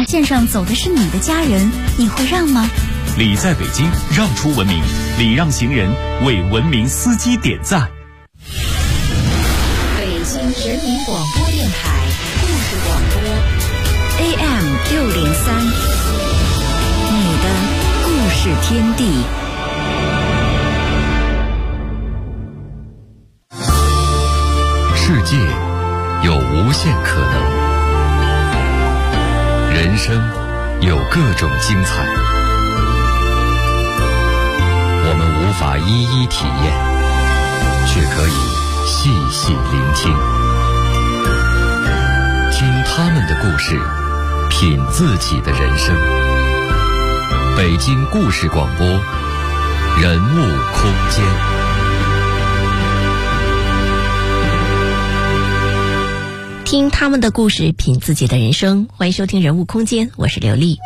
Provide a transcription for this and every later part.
马线上走的是你的家人，你会让吗？ 礼在北京，让出文明，礼让行人，为文明司机点赞。 北京人民广播电台故事广播 AM603，你的故事天地。 世界有无限可能，人生有各种精彩，我们无法一一体验，却可以细细聆听，听他们的故事，品自己的人生。北京故事广播，人物空间。 听他们的故事，品自己的人生。欢迎收听人物空间，我是刘丽。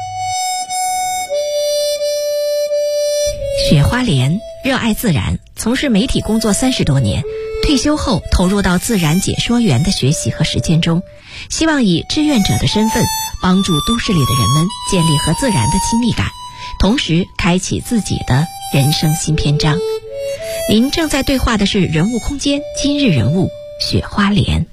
雪花莲热爱自然，从事媒体工作30多年，退休后投入到自然解说员的学习和实践中，希望以志愿者的身份帮助都市里的人们建立和自然的亲密感，同时开启自己的人生新篇章。您正在对话的是人物空间今日人物雪花莲。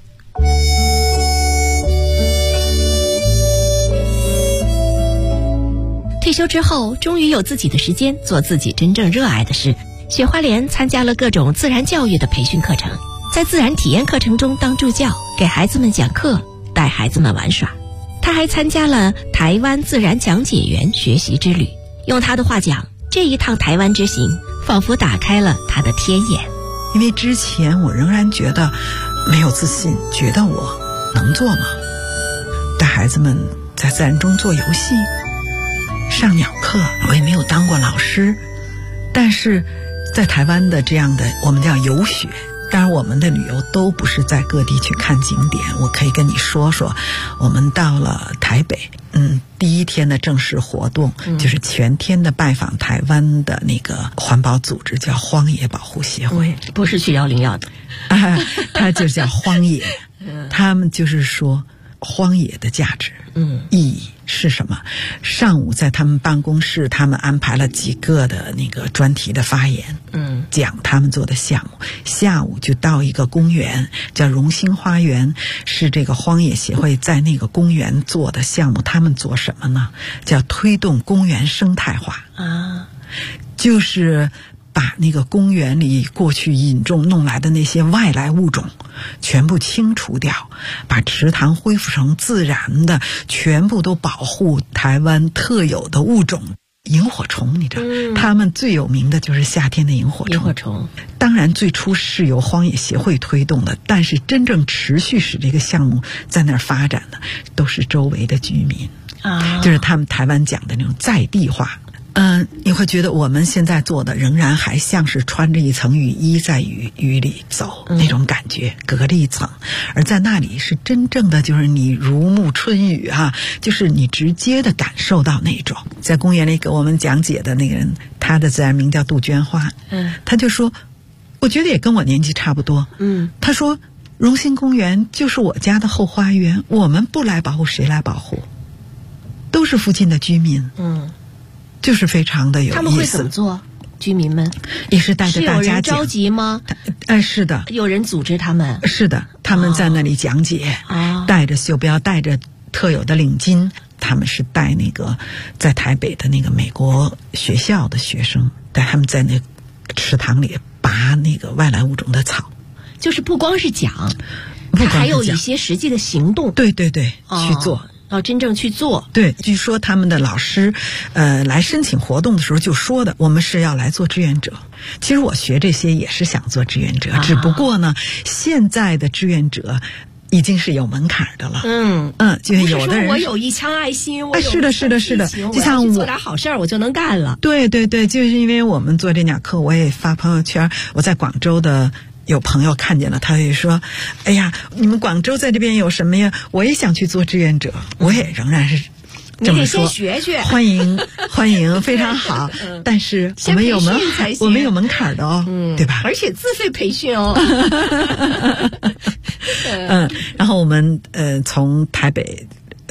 退休之后，终于有自己的时间做自己真正热爱的事。雪花莲参加了各种自然教育的培训课程，在自然体验课程中当助教，给孩子们讲课，带孩子们玩耍。他还参加了台湾自然讲解员学习之旅。用他的话讲，这一趟台湾之行仿佛打开了他的天眼。 因为之前我仍然觉得没有自信，觉得我能做吗？带孩子们在自然中做游戏，上鸟课，我也没有当过老师，但是在台湾的这样的我们叫游学，当然我们的旅游都不是在各地去看景点。我可以跟你说说，我们到了台北，第一天的正式活动就是全天的拜访台湾的那个环保组织，叫荒野保护协会， 不是去101的， 它就叫荒野。他们就是说荒野的价值意义是什么？上午在他们办公室，他们安排了几个的那个专题的发言，讲他们做的项目。下午就到一个公园叫荣兴花园，是这个荒野协会在那个公园做的项目。他们做什么呢？叫推动公园生态化啊，就是把那个公园里过去引种弄来的那些外来物种全部清除掉，把池塘恢复成自然的，全部都保护台湾特有的物种。萤火虫你知道，他们最有名的就是夏天的萤火虫。当然最初是由荒野协会推动的，但是真正持续使这个项目在那儿发展的都是周围的居民啊，就是他们台湾讲的那种在地化。你会觉得我们现在做的仍然还像是穿着一层雨衣在雨里走那种感觉，隔着一层。而在那里是真正的就是你如沐春雨啊，就是你直接的感受到那种。在公园里给我们讲解的那个人，他的自然名叫杜鹃花，他就说，我觉得也跟我年纪差不多，他说荣兴公园就是我家的后花园，我们不来保护谁来保护？都是附近的居民，就是非常的有意思。 他们会怎么做？居民们也是带着大家讲。是有人着急吗？ 是的， 有人组织他们。 是的，他们在那里讲解，带着袖标，带着特有的领巾。他们是带那个在台北的那个美国学校的学生，带他们在那池塘里拔那个外来物种的草。 就是不光是讲，他还有一些实际的行动。 对对对，去做。 要真正去做。 对，据说他们的老师来申请活动的时候就说的，我们是要来做志愿者。其实我学这些也是想做志愿者，只不过呢现在的志愿者已经是有门槛的了。就是有的人我有一腔爱心，我有是的就像我做点好事儿我就能干了。 对对对，就是因为我们做这鸟课，我也发朋友圈，我在广州的有朋友看见了，他会说，哎呀，你们广州在这边有什么呀？我也想去做志愿者。我也仍然是这么说， 你得先学学。 欢迎非常好。但是我们有门槛的哦，对吧？ 而且自费培训哦。 然后我们从台北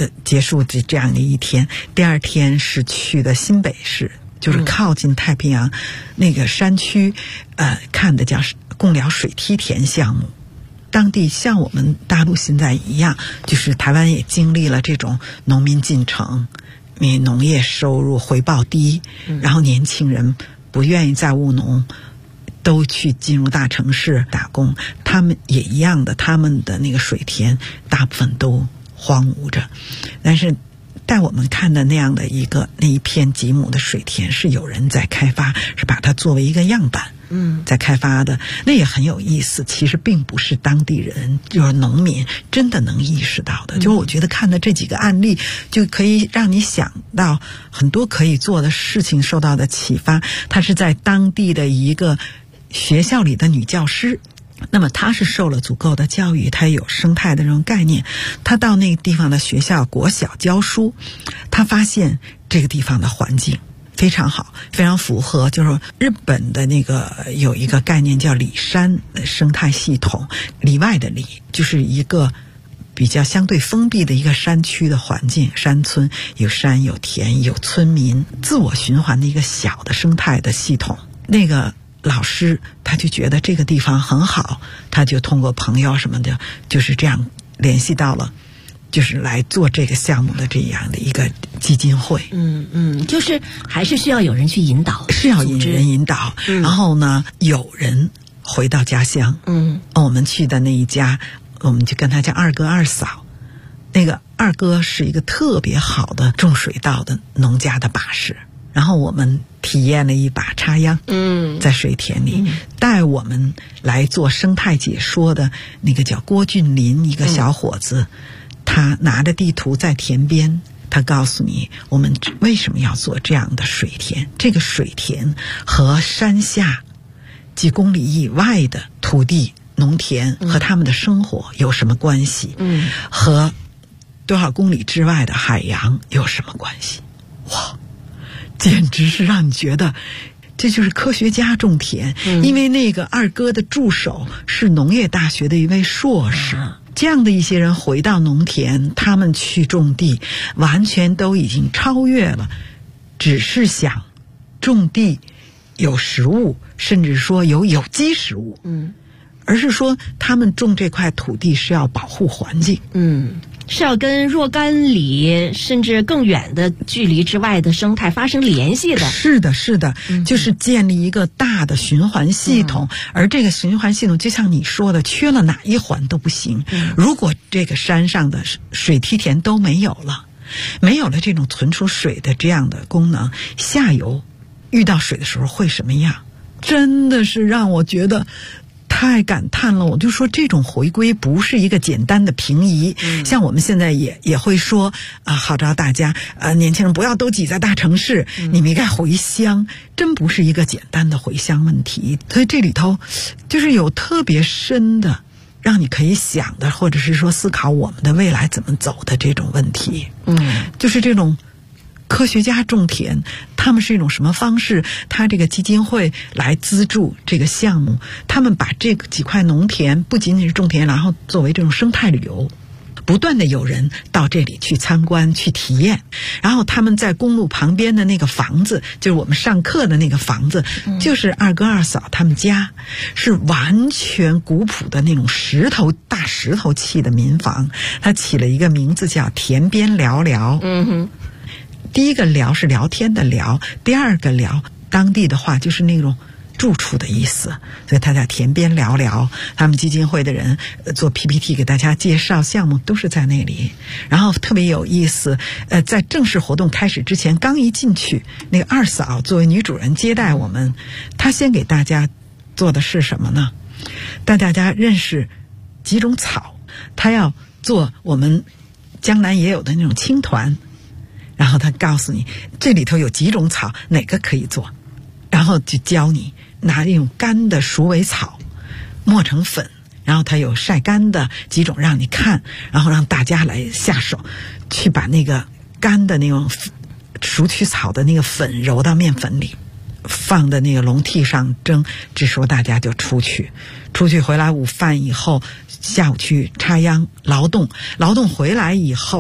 结束这样的一天。第二天是去的新北市，就是靠近太平洋那个山区，看的叫贡寮水梯田项目。当地像我们大陆现在一样，就是台湾也经历了这种农民进城，因为农业收入回报低，然后年轻人不愿意再务农，都去进入大城市打工。他们也一样的，他们的那个水田大部分都荒芜着。但是带我们看的那样的那一片几亩的水田是有人在开发，是把它作为一个样板在开发的，那也很有意思。其实并不是当地人，就是农民真的能意识到的。就是我觉得看的这几个案例，就可以让你想到很多可以做的事情，受到的启发。她是在当地的一个学校里的女教师，那么她是受了足够的教育，她有生态的这种概念。她到那个地方的学校国小教书，她发现这个地方的环境非常好，非常符合就是日本的那个有一个概念叫里山生态系统。里外的里就是一个比较相对封闭的一个山区的环境，山村有山有田有村民，自我循环的一个小的生态的系统。那个老师他就觉得这个地方很好，他就通过朋友什么的，就是这样联系到了就是来做这个项目的这样的一个基金会。 就是还是需要有人去引导， 是要有人引导。然后呢，有人回到家乡。我们去的那一家，我们就跟他叫二哥二嫂。那个二哥是一个特别好的种水稻的农家的把式，然后我们体验了一把插秧，在水田里，带我们来做生态解说的那个叫郭俊林，一个小伙子，他拿着地图在田边，他告诉你我们为什么要做这样的水田，这个水田和山下几公里以外的土地农田和他们的生活有什么关系，和多少公里之外的海洋有什么关系。哇，简直是让你觉得这就是科学家种田。因为那个二哥的助手是农业大学的一位硕士，这样的一些人回到农田，他们去种地，完全都已经超越了只是想种地有食物，甚至说有机食物，而是说他们种这块土地是要保护环境， 是要跟若干里甚至更远的距离之外的生态发生联系的。 是的，是的，就是建立一个大的循环系统。而这个循环系统就像你说的，缺了哪一环都不行。如果这个山上的水梯田都没有了这种存储水的这样的功能，下游遇到水的时候会什么样？真的是让我觉得太感叹了。我就说这种回归不是一个简单的平移，像我们现在也会说号召大家年轻人不要都挤在大城市，你们应该回乡，真不是一个简单的回乡问题。所以这里头就是有特别深的让你可以想的，或者是说思考我们的未来怎么走的这种问题。就是这种科学家种田，他们是一种什么方式？他这个基金会来资助这个项目，他们把这几块农田不仅仅是种田，然后作为这种生态旅游，不断的有人到这里去参观去体验。然后他们在公路旁边的那个房子，就是我们上课的那个房子，就是二哥二嫂他们家，是完全古朴的那种大石头砌的民房。他起了一个名字叫田边聊聊。第一个聊是聊天的聊，第二个聊当地的话就是那种住处的意思，所以他叫田边聊聊。他们基金会的人做 PPT 给大家介绍项目都是在那里。然后特别有意思，在正式活动开始之前，刚一进去，那个二嫂作为女主人接待我们，她先给大家做的是什么呢？带大家认识几种草，她要做我们江南也有的那种青团，然后他告诉你这里头有几种草，哪个可以做，然后就教你拿那种干的鼠尾草磨成粉，然后他有晒干的几种让你看，然后让大家来下手去把那个干的那种鼠曲草的那个粉揉到面粉里，放在那个笼屉上蒸。这时候大家就出去回来，午饭以后下午去插秧劳动回来以后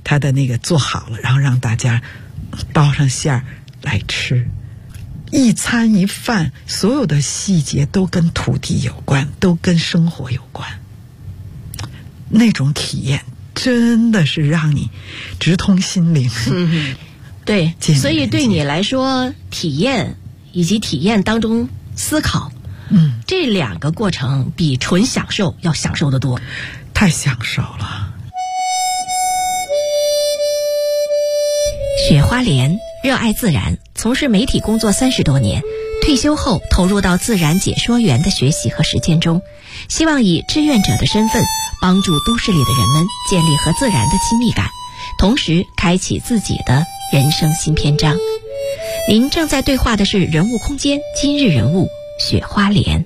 他的那个做好了，然后让大家包上馅儿来吃。一餐一饭，所有的细节都跟土地有关，都跟生活有关。那种体验真的是让你直通心灵。 对，所以对你来说，体验以及体验当中思考，这两个过程比纯享受要享受得多， 太享受了。 雪花莲热爱自然，从事媒体工作30多年，退休后投入到自然解说员的学习和实践中，希望以志愿者的身份帮助都市里的人们建立和自然的亲密感，同时开启自己的人生新篇章。您正在对话的是人物空间今日人物雪花莲。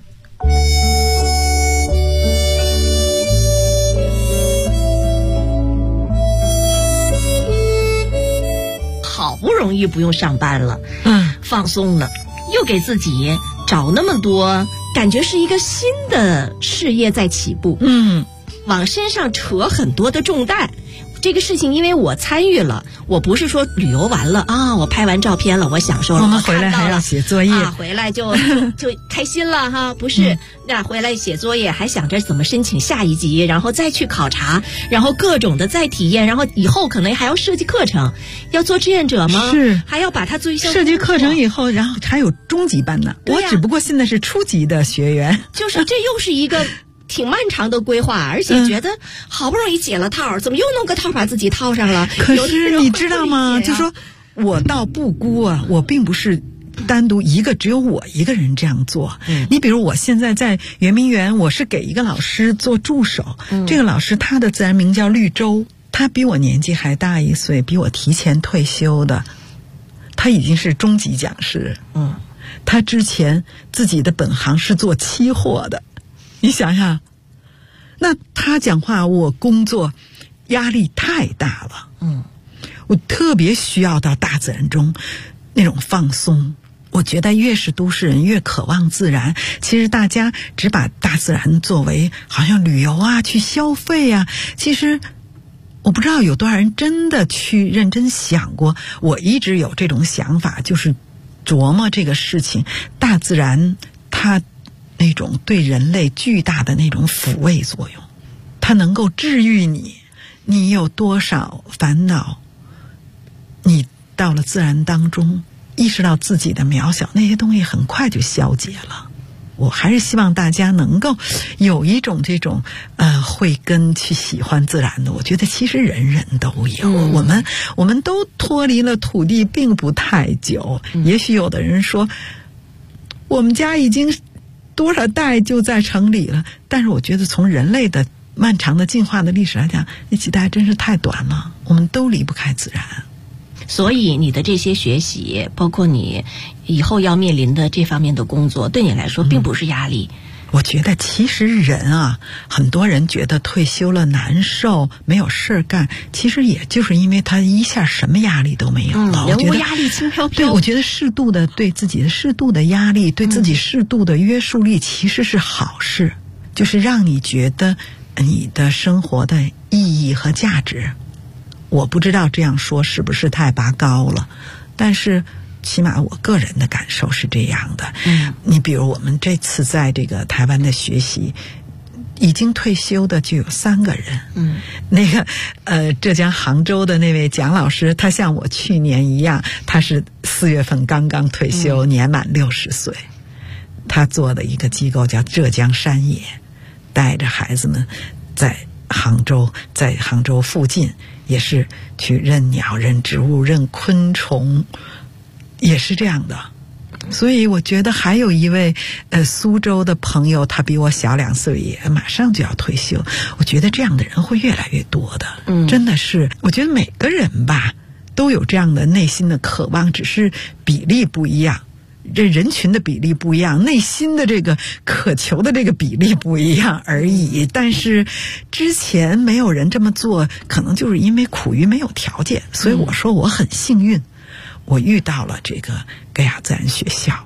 好不容易不用上班了，放松了，又给自己找那么多，感觉是一个新的事业在起步，往身上扯很多的重担。这个事情因为我参与了，我不是说旅游完了啊，我拍完照片了，我享受了， 我们回来还要写作业， 回来就开心了哈，不是，那回来写作业还想着怎么申请下一级，然后再去考察，然后各种的再体验，然后以后可能还要设计课程，要做志愿者吗？ 是， 还要把它做一项设计课程以后，然后还有中级班呢。我只不过现在是初级的学员， 就是这又是一个挺漫长的规划，而且觉得好不容易解了套，怎么又弄个套把自己套上了？ 可是你知道吗？就说我倒不孤啊，我并不是单独一个，只有我一个人这样做。你比如我现在在圆明园，我是给一个老师做助手，这个老师他的自然名叫绿洲，他比我年纪还大1岁，比我提前退休的，他已经是中级讲师。他之前自己的本行是做期货的。你想想，那他讲话，我工作压力太大了。我特别需要到大自然中那种放松。我觉得越是都市人越渴望自然，其实大家只把大自然作为好像旅游啊，去消费啊，其实我不知道有多少人真的去认真想过。我一直有这种想法，就是琢磨这个事情，大自然它那种对人类巨大的那种抚慰作用，它能够治愈你。你有多少烦恼，你到了自然当中意识到自己的渺小，那些东西很快就消解了。我还是希望大家能够有一种这种慧根去喜欢自然的。我觉得其实人人都有，我们都脱离了土地并不太久。也许有的人说我们家已经多少代就在城里了，但是我觉得从人类的漫长的进化的历史来讲，那几代真是太短了，我们都离不开自然。 所以你的这些学习，包括你以后要面临的这方面的工作，对你来说并不是压力。 我觉得其实人啊，很多人觉得退休了难受，没有事干，其实也就是因为他一下什么压力都没有了。 人无压力轻飘飘。 对，我觉得适度的对自己的适度的压力，对自己适度的约束力，其实是好事，就是让你觉得你的生活的意义和价值。我不知道这样说是不是太拔高了，但是起码我个人的感受是这样的。你比如我们这次在这个台湾的学习，已经退休的就有3个人。那个浙江杭州的那位蒋老师，他像我去年一样，他是4月份刚刚退休，年满60岁。他做的一个机构叫浙江山野，带着孩子们在杭州附近也是去认鸟、认植物、认昆虫，也是这样的。所以我觉得还有一位苏州的朋友，他比我小2岁，也马上就要退休。我觉得这样的人会越来越多的。真的是，我觉得每个人吧都有这样的内心的渴望，只是比例不一样。这人群的比例不一样，内心的这个渴求的这个比例不一样而已。但是之前没有人这么做，可能就是因为苦于没有条件。所以我说我很幸运，我遇到了这个盖亚自然学校。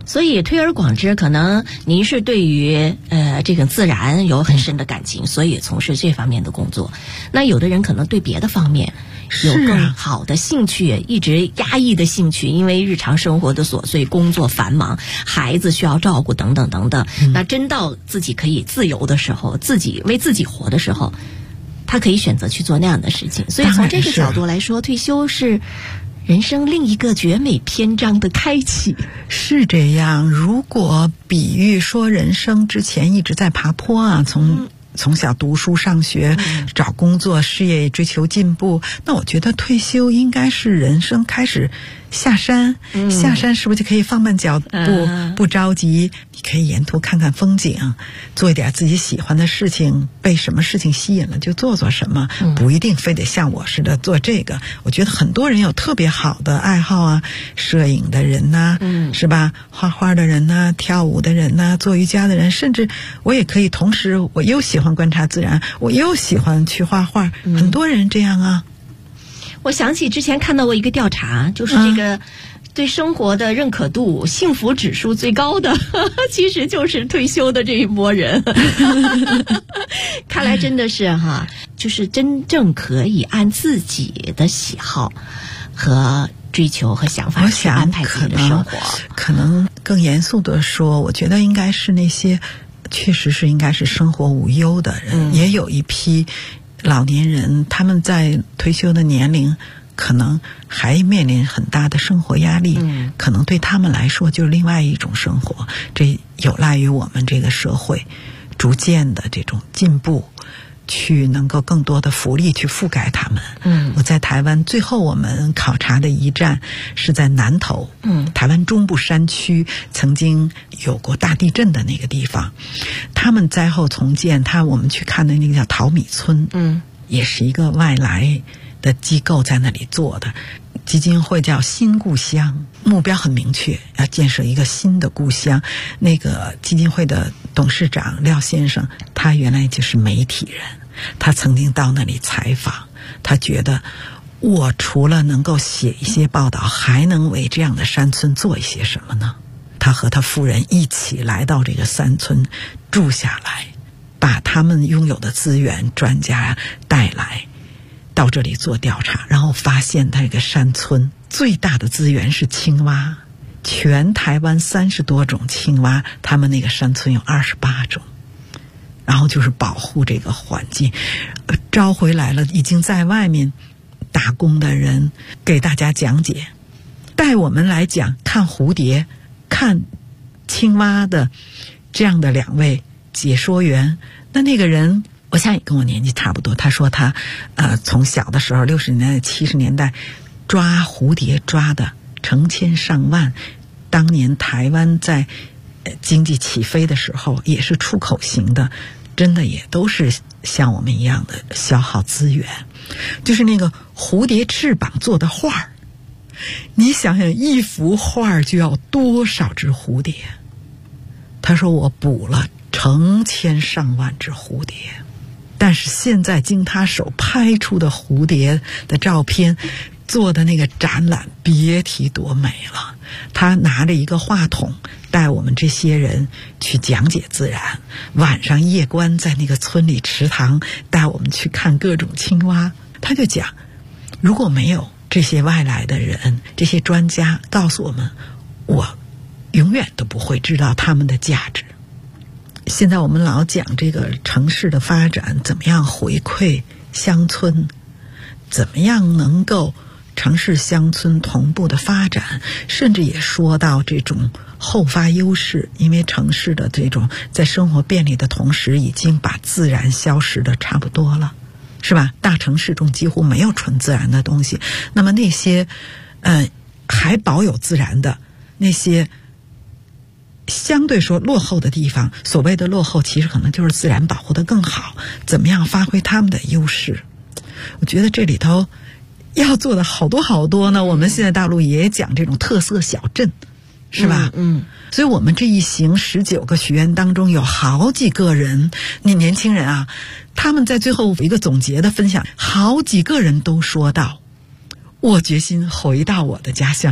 所以推而广之，可能您是对于这个自然有很深的感情，所以从事这方面的工作。那有的人可能对别的方面有更好的兴趣，一直压抑的兴趣，因为日常生活的琐碎，工作繁忙，孩子需要照顾等等等等。那真到自己可以自由的时候，自己为自己活的时候，他可以选择去做那样的事情。所以从这个角度来说，退休是人生另一个绝美篇章的开启。 是这样，如果比喻说人生之前一直在爬坡啊，从小读书上学，找工作，事业追求进步，那我觉得退休应该是人生开始下山。下山是不是就可以放慢脚步，不着急，你可以沿途看看风景，做一点自己喜欢的事情，被什么事情吸引了就做什么，不一定非得像我似的做这个。我觉得很多人有特别好的爱好啊，摄影的人呐，是吧？画画的人呐，跳舞的人呐，做瑜伽的人，甚至我也可以同时我又喜欢观察自然，我又喜欢去画画，很多人这样啊。 我想起之前看到过一个调查，就是这个对生活的认可度、幸福指数最高的，其实就是退休的这一波人。看来真的是就是真正可以按自己的喜好和追求和想法去安排自己的生活。 可能更严肃的说，我觉得应该是那些确实是应该是生活无忧的人，也有一批老年人，他们在退休的年龄可能还面临很大的生活压力，可能对他们来说就是另外一种生活。这有赖于我们这个社会逐渐的这种进步，去能够更多的福利去覆盖他们。我在台湾最后我们考察的一站是在南投，台湾中部山区曾经有过大地震的那个地方，他们灾后重建，我们去看的那个叫淘米村，也是一个外来的机构在那里做的基金会，叫新故乡，目标很明确，要建设一个新的故乡。那个基金会的董事长廖先生，他原来就是媒体人，他曾经到那里采访，他觉得我除了能够写一些报道，还能为这样的山村做一些什么呢？他和他夫人一起来到这个山村住下来，把他们拥有的资源专家带来到这里做调查，然后发现这个山村最大的资源是青蛙，全台湾30多种青蛙，他们那个山村有28种。然后就是保护这个环境，招回来了已经在外面打工的人，给大家讲解，带我们来讲看蝴蝶、看青蛙的这样的2位解说员。那个人我想也跟我年纪差不多，他说他从小的时候60年代70年代抓蝴蝶抓的成千上万，当年台湾在经济起飞的时候也是出口型的，真的也都是像我们一样的消耗资源。就是那个蝴蝶翅膀做的画，你想想一幅画就要多少只蝴蝶。他说我捕了成千上万只蝴蝶，但是现在经他手拍出的蝴蝶的照片做的那个展览，别提多美了。他拿着一个话筒带我们这些人去讲解自然，晚上夜观在那个村里池塘，带我们去看各种青蛙。他就讲，如果没有这些外来的人，这些专家告诉我们，我永远都不会知道他们的价值。现在我们老讲这个城市的发展怎么样回馈乡村，怎么样能够城市乡村同步的发展，甚至也说到这种后发优势，因为城市的这种在生活便利的同时，已经把自然消失的差不多了，是吧？大城市中几乎没有纯自然的东西，那么那些还保有自然的那些相对说落后的地方，所谓的落后其实可能就是自然保护得更好，怎么样发挥他们的优势。我觉得这里头要做的好多好多呢。我们现在大陆也讲这种特色小镇，是吧？所以我们这一行19个学员当中有好几个人，那年轻人啊，他们在最后一个总结的分享，好几个人都说到，我决心回到我的家乡，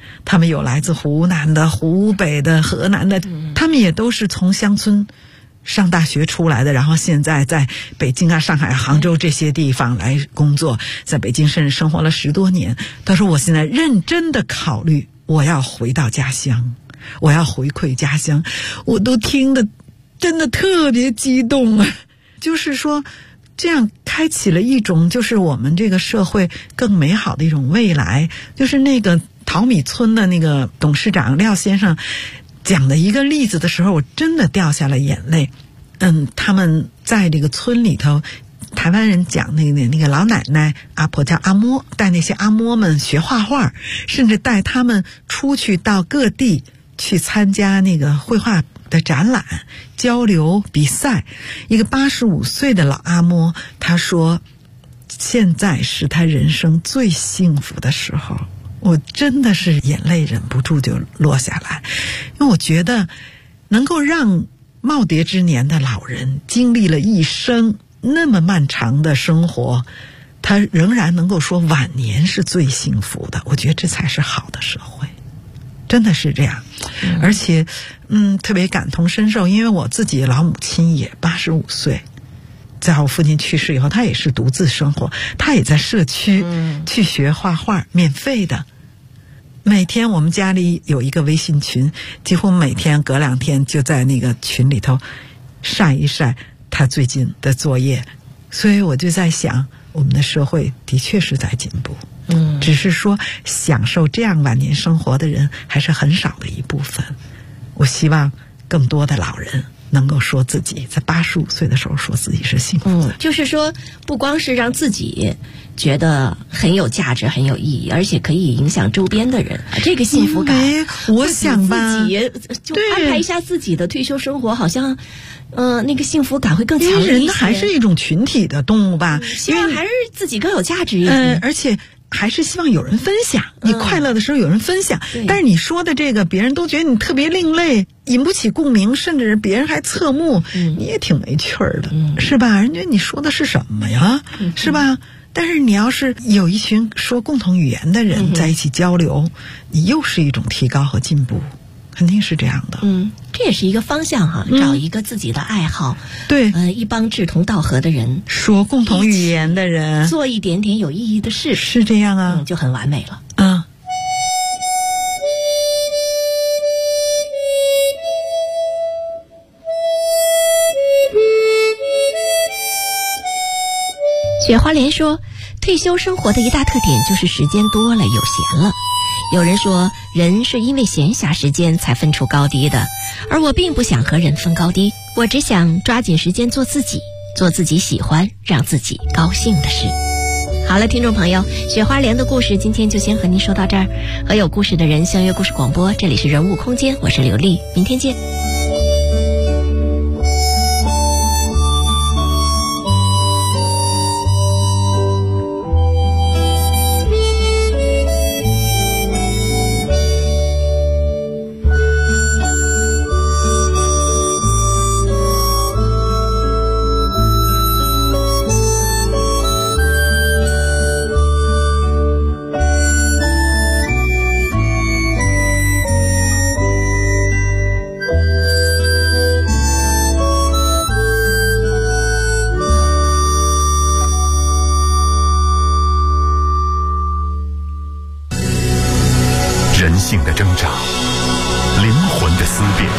他们有来自湖南的、湖北的、河南的，他们也都是从乡村上大学出来的，然后现在在北京啊、上海、杭州这些地方来工作，在北京甚至生活了10多年。他说我现在认真的考虑我要回到家乡，我要回馈家乡。我都听得真的特别激动啊，就是说这样开启了一种就是我们这个社会更美好的一种未来。就是那个淘米村的那个董事长廖先生讲的一个例子的时候，我真的掉下了眼泪。他们在这个村里头，台湾人讲那个老奶奶阿婆叫阿嬷，带那些阿嬷们学画画，甚至带他们出去到各地去参加那个绘画的展览、交流比赛。一个85岁的老阿嬷，她说现在是她人生最幸福的时候。我真的是眼泪忍不住就落下来，因为我觉得能够让耄耋之年的老人经历了一生那么漫长的生活，他仍然能够说晚年是最幸福的，我觉得这才是好的社会，真的是这样。而且特别感同身受，因为我自己老母亲也85岁，在我父亲去世以后，他也是独自生活，他也在社区去学画画，免费的。每天我们家里有一个微信群，几乎每天隔2天就在那个群里头晒一晒他最近的作业。所以我就在想，我们的社会的确是在进步，只是说享受这样晚年生活的人还是很少的一部分。我希望更多的老人能够说自己在85岁的时候说自己是幸福的。 就是说不光是让自己觉得很有价值、很有意义，而且可以影响周边的人，这个幸福感。 我想吧， 自己就安排一下自己的退休生活，好像那个幸福感会更强烈一些。 人还是一种群体的动物吧， 希望还是自己更有价值一些。 而且还是希望有人分享，你快乐的时候有人分享。但是你说的这个，别人都觉得你特别另类，引不起共鸣，甚至别人还侧目，你也挺没趣儿的，是吧？人觉得你说的是什么呀，是吧？但是你要是有一群说共同语言的人在一起交流，你又是一种提高和进步，肯定是这样的。 这也是一个方向哈，找一个自己的爱好， 对， 一帮志同道合的人， 说共同语言的人， 做一点点有意义的事， 是这样啊， 就很完美了。雪花莲说，退休生活的一大特点就是时间多了，有闲了。有人说，人是因为闲暇时间才分出高低的，而我并不想和人分高低，我只想抓紧时间做自己，做自己喜欢、让自己高兴的事。好了，听众朋友，雪花莲的故事今天就先和您说到这儿。和有故事的人相约故事广播，这里是人物空间，我是刘丽，明天见。 人性的挣扎，灵魂的思辨，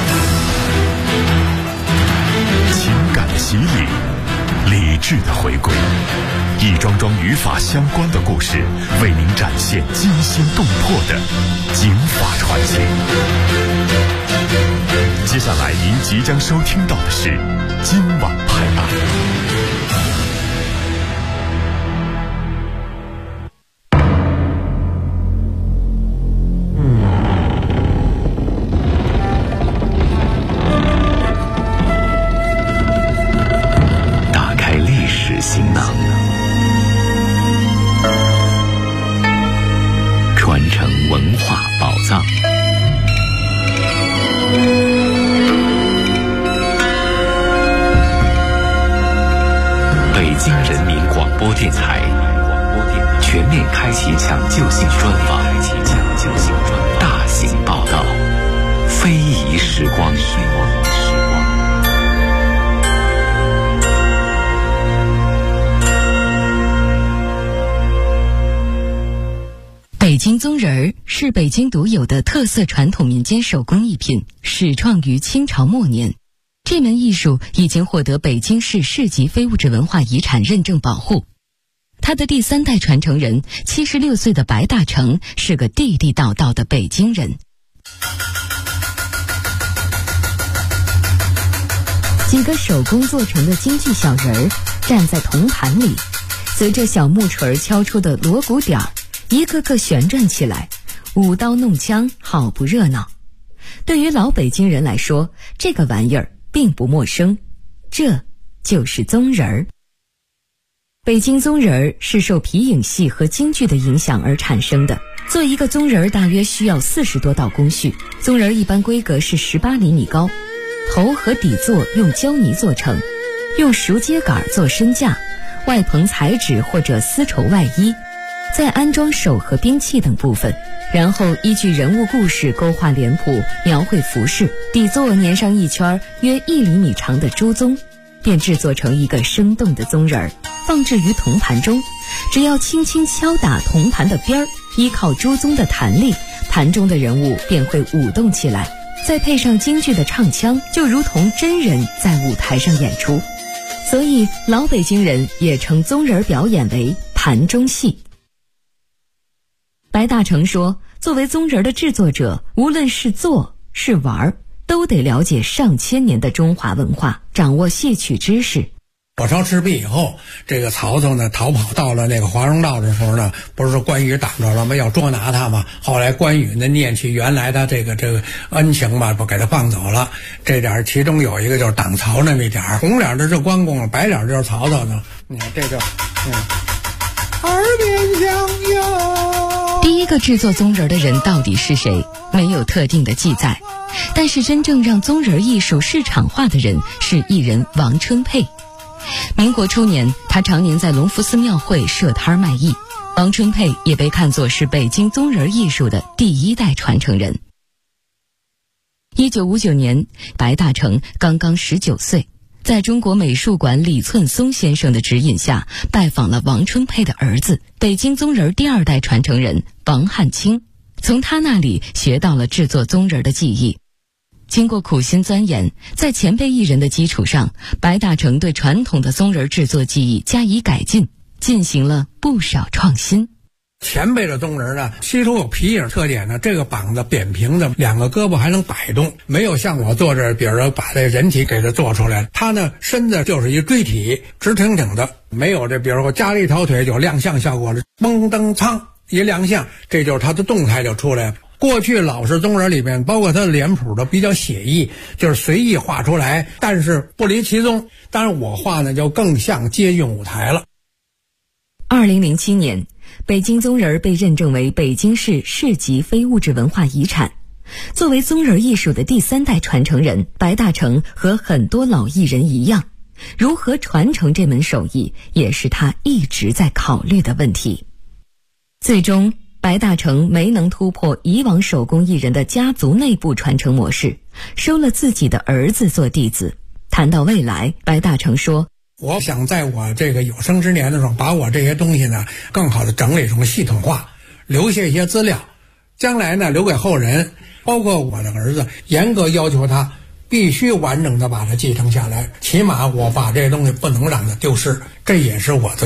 情感的洗礼，理智的回归，一桩桩与法相关的故事，为您展现惊心动魄的警法传奇。接下来您即将收听到的是今晚拍案。行囊，传承文化宝藏。北京人民广播电台全面开启抢救性专访。 京棕人儿是北京独有的特色传统民间手工艺品，始创于清朝末年。这门艺术已经获得北京市市级非物质文化遗产认证保护。他的第3代传承人76岁的白大成是个地地道道的北京人。几个手工做成的京剧小人儿站在铜盘里，随着小木锤敲出的锣鼓点儿，一个个旋转起来，舞刀弄枪，好不热闹。对于老北京人来说，这个玩意儿并不陌生，这就是棕人儿。北京棕人儿是受皮影戏和京剧的影响而产生的。做一个棕人儿大约需要40多道工序，棕人儿一般规格是18厘米高，头和底座用胶泥做成，用熟秸秆做身架，外棚彩纸或者丝绸外衣，再安装手和兵器等部分，然后依据人物故事勾画脸谱，描绘服饰，底座粘上一圈约1厘米长的猪鬃，便制作成一个生动的棕人儿，放置于铜盘中。只要轻轻敲打铜盘的边儿，依靠猪鬃的弹力，盘中的人物便会舞动起来，再配上京剧的唱腔，就如同真人在舞台上演出。所以老北京人也称棕人表演为盘中戏。白大成说，作为棕人的制作者，无论是做是玩，都得了解上千年的中华文化，掌握戏曲知识。 火烧赤壁以后，这个曹操呢逃跑到了那个华容道的时候呢，不是说关羽挡着了吗？要捉拿他嘛。后来关羽呢念起原来的这个恩情嘛，不给他放走了。这点其中有一个就是挡曹那么一点，红脸的是关公，白脸就是曹操呢。你看这就耳边响哟。 第一个制作棕人的人到底是谁？没有特定的记载。但是真正让棕人艺术市场化的人是艺人王春佩。民国初年，他常年在隆福寺庙会设摊卖艺。王春佩也被看作是北京棕人艺术的第1代传承人。1959年，白大成刚刚19岁，在中国美术馆李寸松先生的指引下，拜访了王春佩的儿子，北京棕人第2代传承人王汉卿，从他那里学到了制作棕人的技艺。经过苦心钻研，在前辈艺人的基础上，白大成对传统的棕人制作技艺加以改进，进行了不少创新。 前辈的棕人呢，其中有皮影特点呢，这个膀子扁平的，2个胳膊还能摆动，没有像我做这，比如说把这人体给它做出来，它呢身子就是一锥体，直挺挺的，没有这比如说加了一条腿有亮相效果的，嘣噔苍一亮相，这就是它的动态就出来了。过去老式棕人里面，包括它的脸谱都比较写意，就是随意画出来，但是不离其宗。当然我画呢就更像接近舞台了。 2007年，北京棕人被认证为北京市市级非物质文化遗产。作为棕人艺术的第3代传承人，白大成和很多老艺人一样，如何传承这门手艺，也是他一直在考虑的问题。最终白大成没能突破以往手工艺人的家族内部传承模式，收了自己的儿子做弟子。谈到未来，白大成说， 我想在我这个有生之年的时候，把我这些东西呢更好的整理成系统化，留下一些资料，将来呢留给后人，包括我的儿子，严格要求他必须完整的把它继承下来，起码我把这些东西不能让它丢失，这也是我的